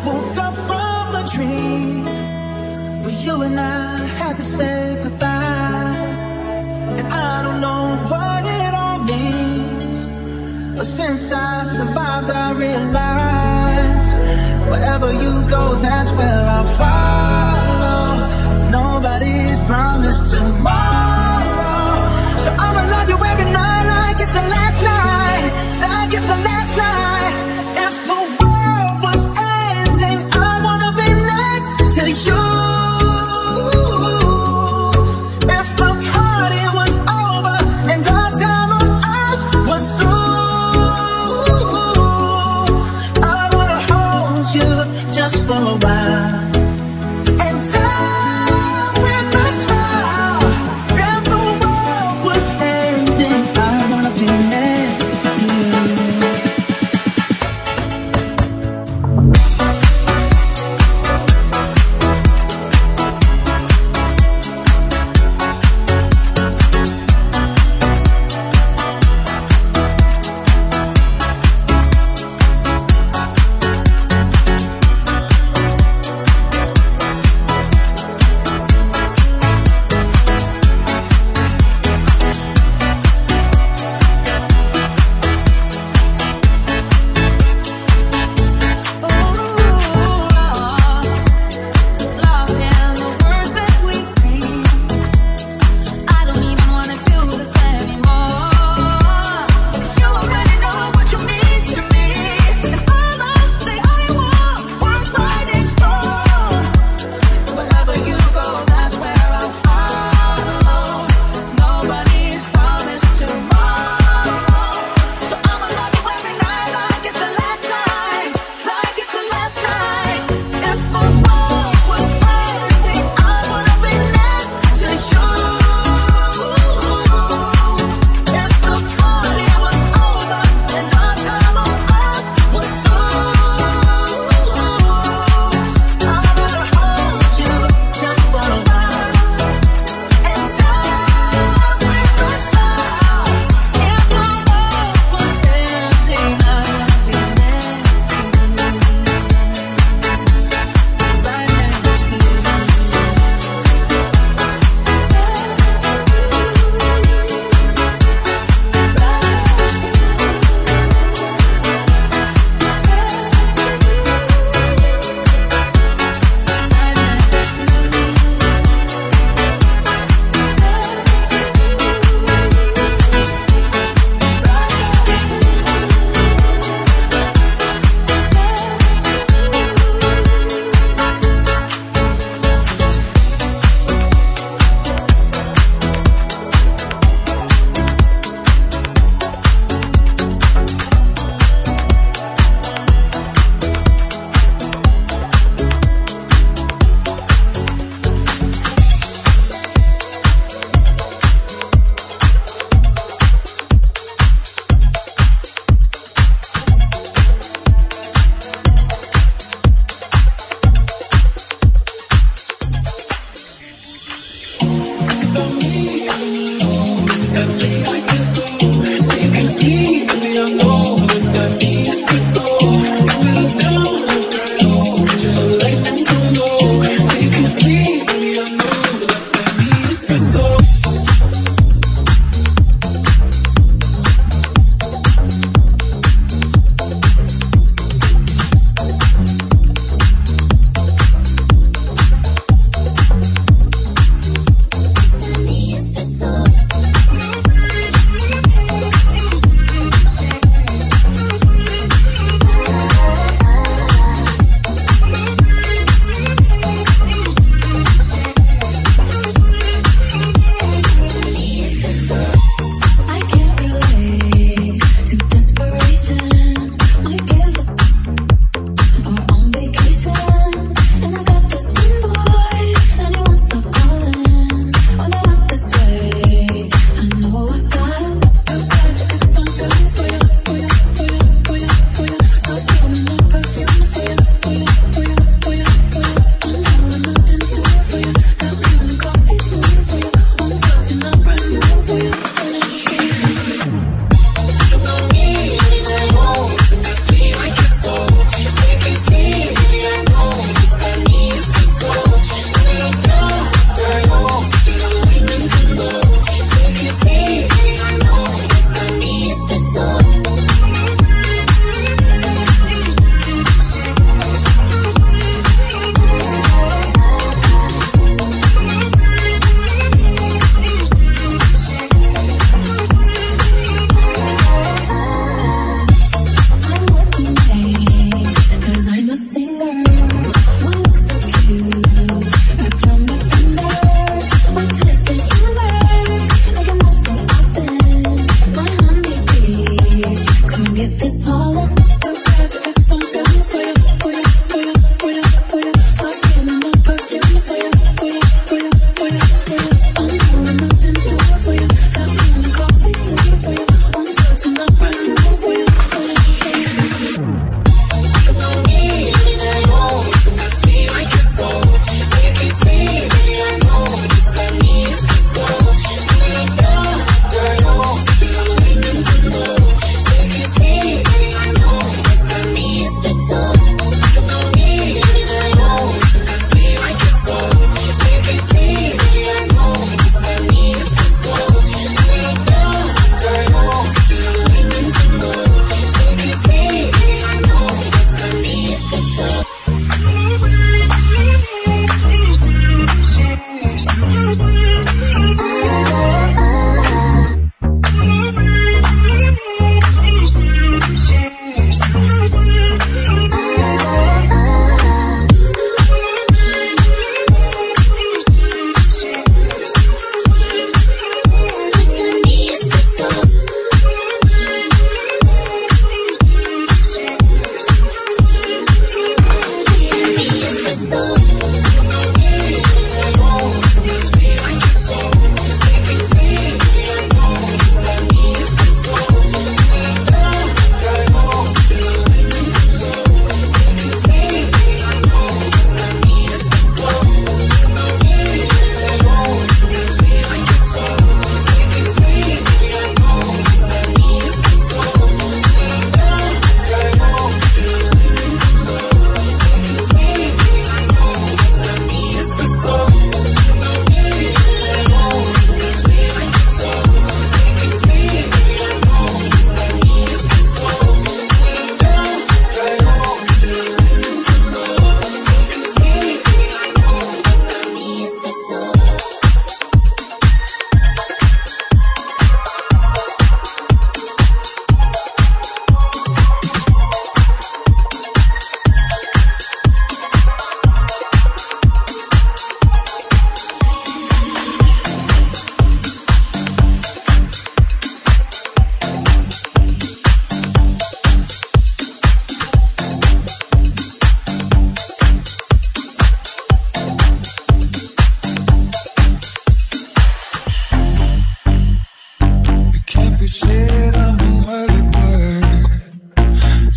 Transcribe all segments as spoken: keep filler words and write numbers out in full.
woke up from a dream where you and I had to say goodbye. And I don't know what it all means, but since I survived I realized wherever you go, that's where I'll follow. Nobody's promised tomorrow, so I'ma love you every night like it's the last night, like it's the last night. If the world was ending, I wanna be next to you. If the party was over and our time on earth was through, I wanna hold you just for a while and die with a smile. If the world was ending, I wanna be next to you.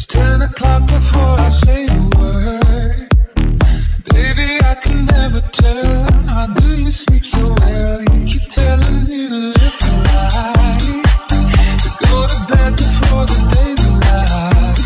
ten o'clock before I say a word. Baby, I can never tell. How do you sleep so well? You keep telling me to live the life, to go to bed before the day's alive.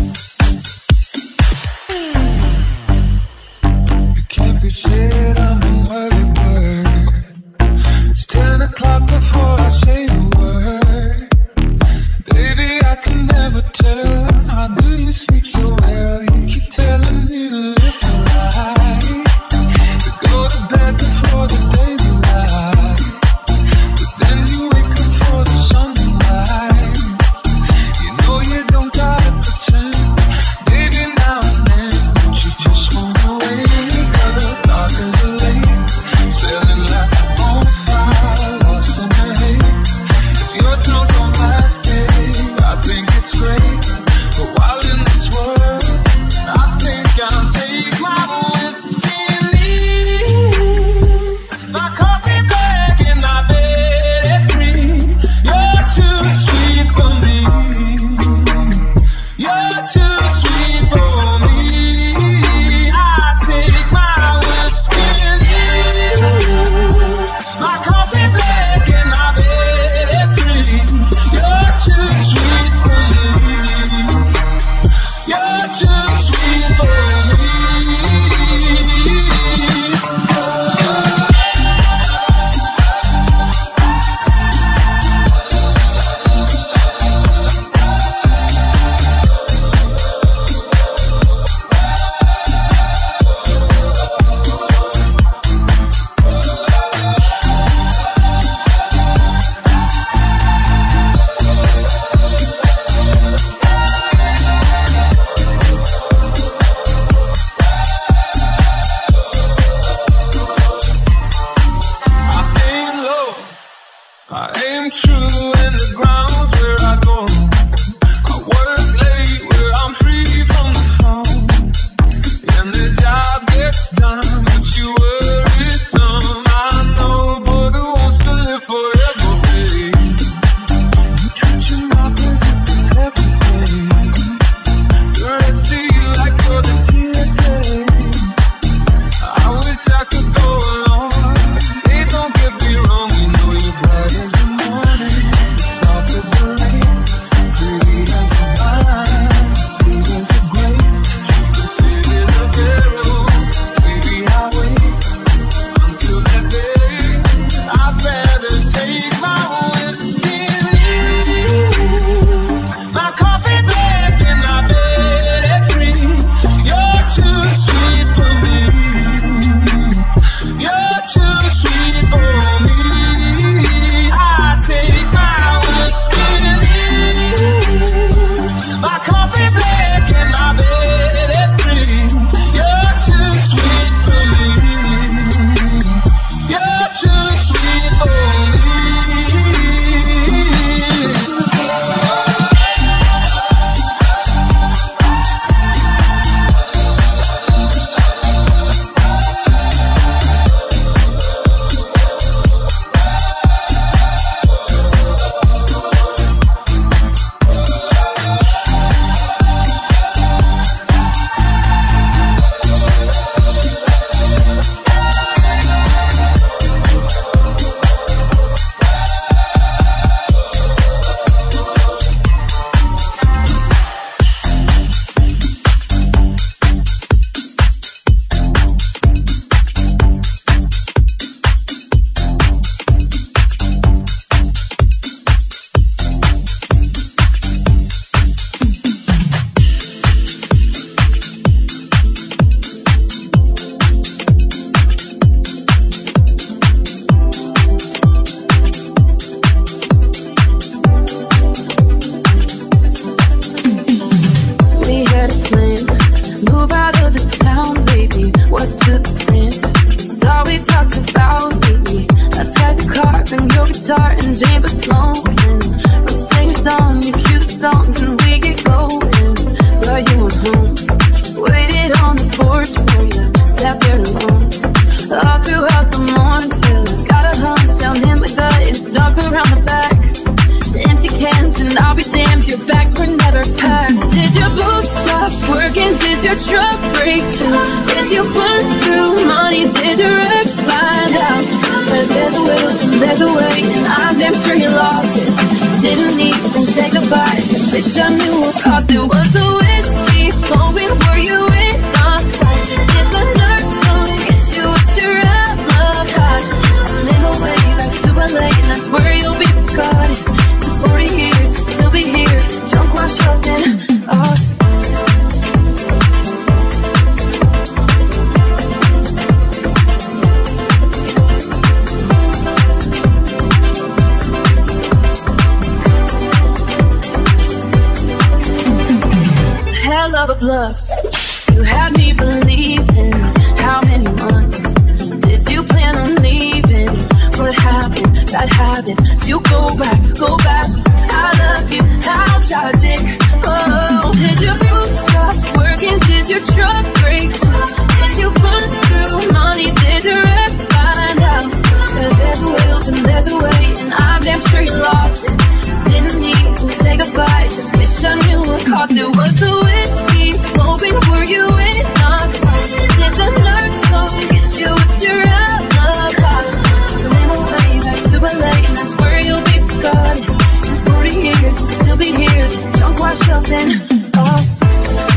You can't be said I'm an early bird. It's ten o'clock before I say a word. Baby, I can never tell. How do you sleep so well? You keep telling me to live the life, to go to bed before the day's alive. But then you wake up for the sunrise. You know you don't gotta pretend. Baby, now and then, don't you just wanna wake up? Dark as the lake, smelling like a bonfire, lost in the haze. If you're drunk on life, babe, I think it's great. But while in this world, I think I'll take my whiskey and leave my coffee bag in my bed at three. You're too sweet for me. You're too sweet for me. I take my whiskey and leave my coffee bag in my bed at three. You're too sweet for me. You're too sweet for me. I aim true in the grounds where I go. I work late where I'm free from the phone. And the job gets done, but you worry some. I know, but who wants to live forever, babe? You treat your mouth as if it's heaven's gate. The rest of you like you're the T S A. I wish I could go along. Hey, don't get me wrong, you know you're bright as the morning, soft as the rain, pretty as the vine, sweet as the grape. You can sit in a barrel, baby, I'll wait until that day. I'd rather take my whiskey and leave my coffee bag in my bed at three. You're too sweet for me. You're too sweet for me. I take my whiskey and leave my coffee bag in my bed at three. You're too sweet for me. You're too sweet for me. guitar and jam for smoking. First thing it's on, you cue the songs and we get going. But you went home, waited on the porch for you, sat there alone all throughout the morning till I got a hunch down in my gut and snuck around the back. Empty cans and I'll be damned, your bags were never packed. Did you boo? Cause it was the whiskey flowing. Were you in a fight? Did the nerves come get you? What's your alibi? I'm in a way back to L A, and that's where you'll be forgotten. In forty years, you'll still be here, drunk, washed up in Austin. Hell of a bluff. You had me believing. How many months did you plan on leaving? What happened? Bad habits. You go back, go back. I love you. How tragic. Oh, did your group stop working? Did your truck break too? Did you burn through money? Did your ex find out? That there's a will and there's a way, and I'm damn sure you lost it. Didn't need to say goodbye. Just wish I knew what caused it. Was the whiskey flowing? Were you in a fight? Did the nerves come get you? What's your alibi? Ran away back to L A, and that's where you'll be forgotten. In forty years, you'll still be here, drunk, washed up in Austin.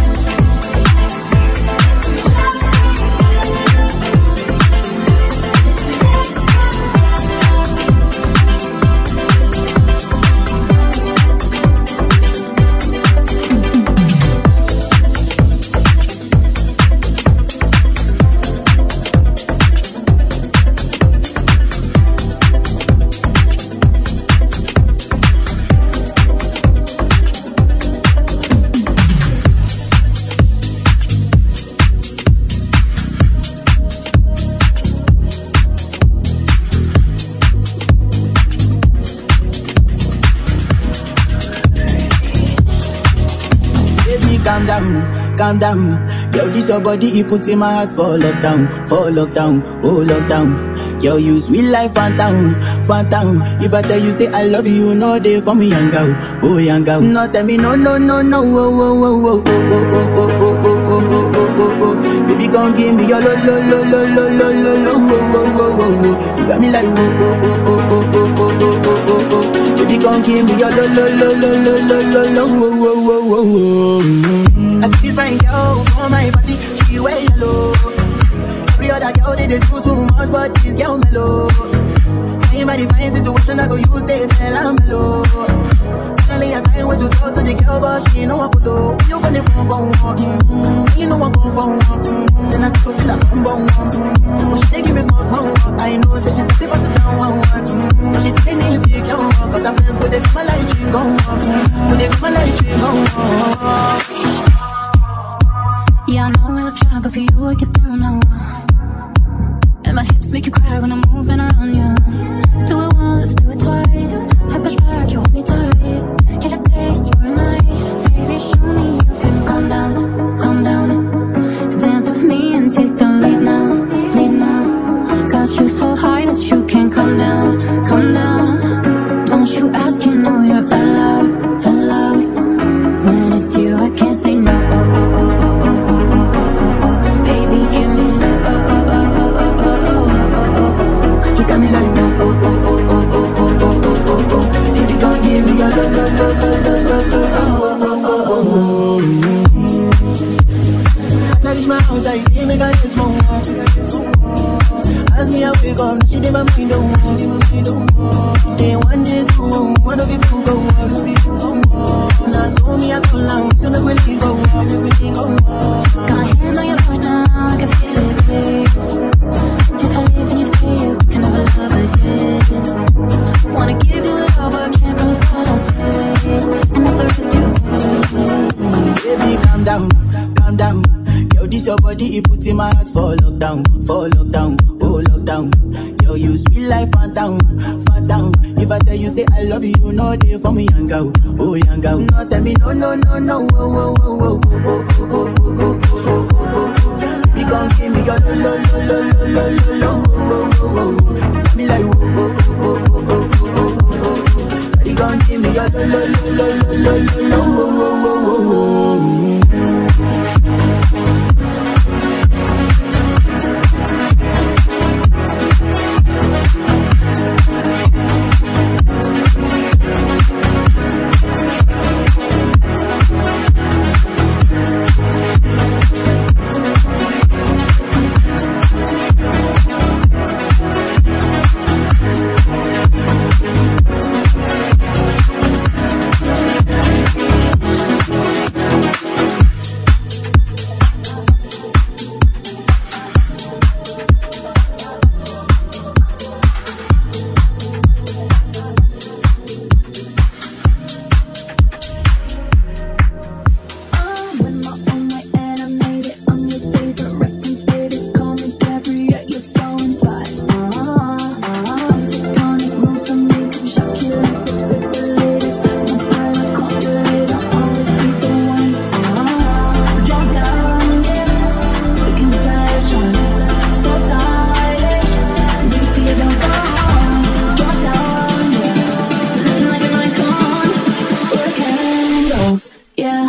Calm down, yo, this your body, you put in my heart for lockdown, for lockdown, oh lockdown. Yo, you sweet life, phantom, phantom. If I tell you say I love you, you know they for me young girl, oh young girl. No tell me no, no, no, no, oh, oh, oh, oh, oh, oh, oh, oh, oh, oh, oh, oh, oh. Baby, gon' give me your lo, lo, lo, lo, lo, lo, lo, lo, oh, oh, oh, oh, oh. You got me like oh, oh, oh, oh, oh, oh, oh, oh, oh, oh. Baby, gon' give me your lo, lo, lo, lo, lo, lo, lo, lo, oh, oh, oh, oh, oh. I see this fine girl for my party, she wear yellow. Every other girl they, they do too much, but this girl mellow. In my divine situation, I go use they tell I'm mellow. Finally I can't wait to talk to the girl, but she ain't no one follow. You gonna phone for one, mm-hmm. You know I'm going for one, mm-hmm. Then I still feel like I'm born one, mm-hmm. But she they give me small, small one. I know, say she's the pass it down one, one, mm-hmm. But she take me insecure, cause her friends go, they come like she go on, mm-hmm. When they come like she go on. Yeah, I know I look shy, but for you I get down now. And my hips make you cry when I'm moving around you. Do it once, do it twice. I push back, you hold me tight. Get a taste for a night. Baby, show me you can calm down, calm down. Dance with me and take the lead now, lead now. Got you so high that you can't come down, come down. Don't you ask, you know you're allowed, allowed. When it's you, I can't say no. As I reach my house, I see me got this more. As me I wake up, she did my mind don't walk. Day one, day two, one of you two go walk. Now so me I come down, to make we leave go walk. Got a hand on your heart now, I can feel it race. If I leave, then you say you can never love again. Wanna give you it all, but can't promise what I'll say. And that's a risk you take. Baby, calm down, calm down. Yo, this your body, you put in my heart for lockdown, for lockdown, oh lockdown. Yo, you sweet life, phantom, phantom. If I tell you say I love you, you know they for me young girl, oh young girl. No tell me no, no, no, no, oh, oh, oh, oh, oh, oh, oh, oh, oh, oh, oh. You gon' give me your lo, lo, lo, lo, lo, lo, lo, oh, oh, oh, oh. You got me like oh, oh, oh, oh, oh, oh, oh, oh. You gon' give me your lo, lo, lo, lo, lo, lo, lo, oh, oh, oh, oh, oh.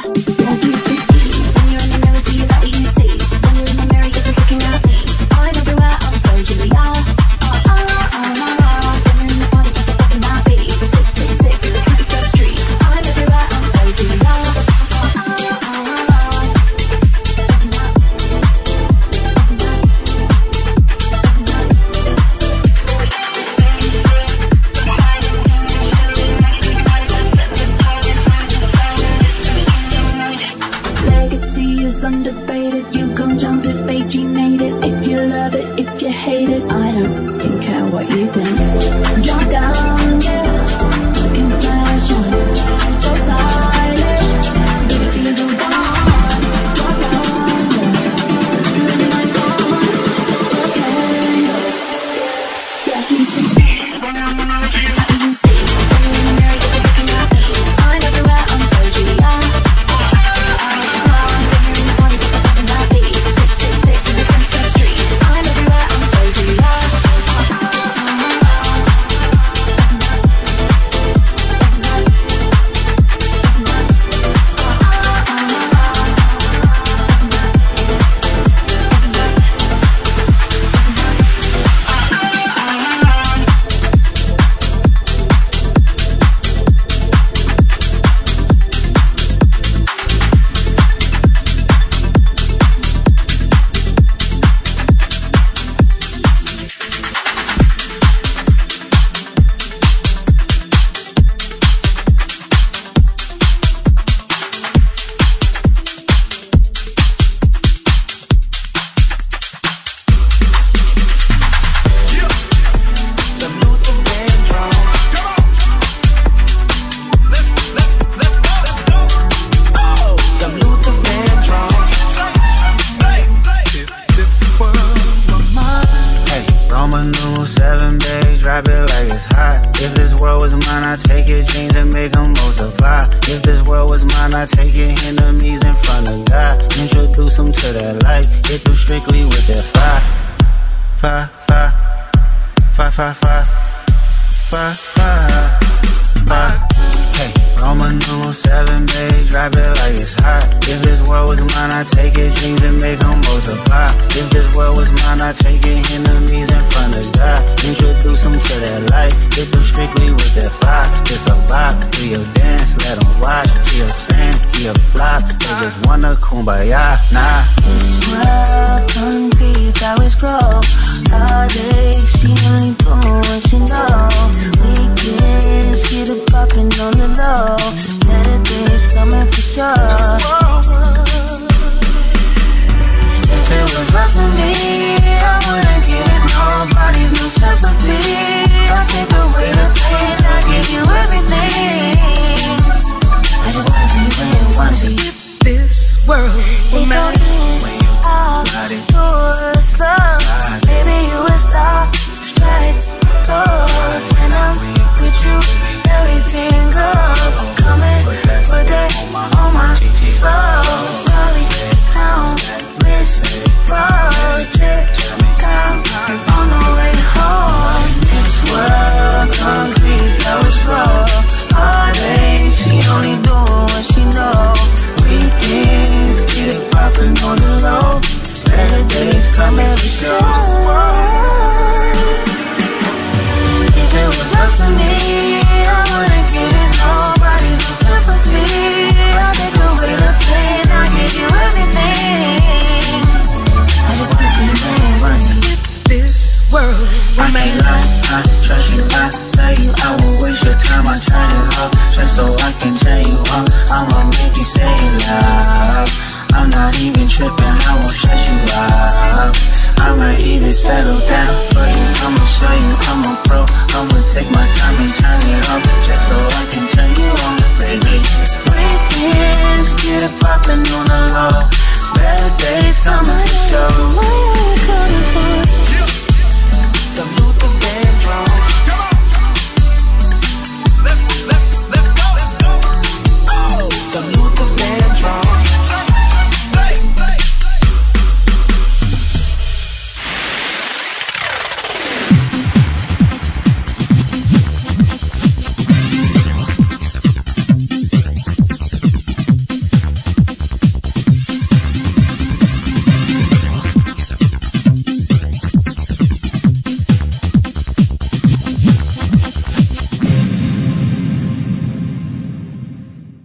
Get it poppin' on the low. Better days coming for sure.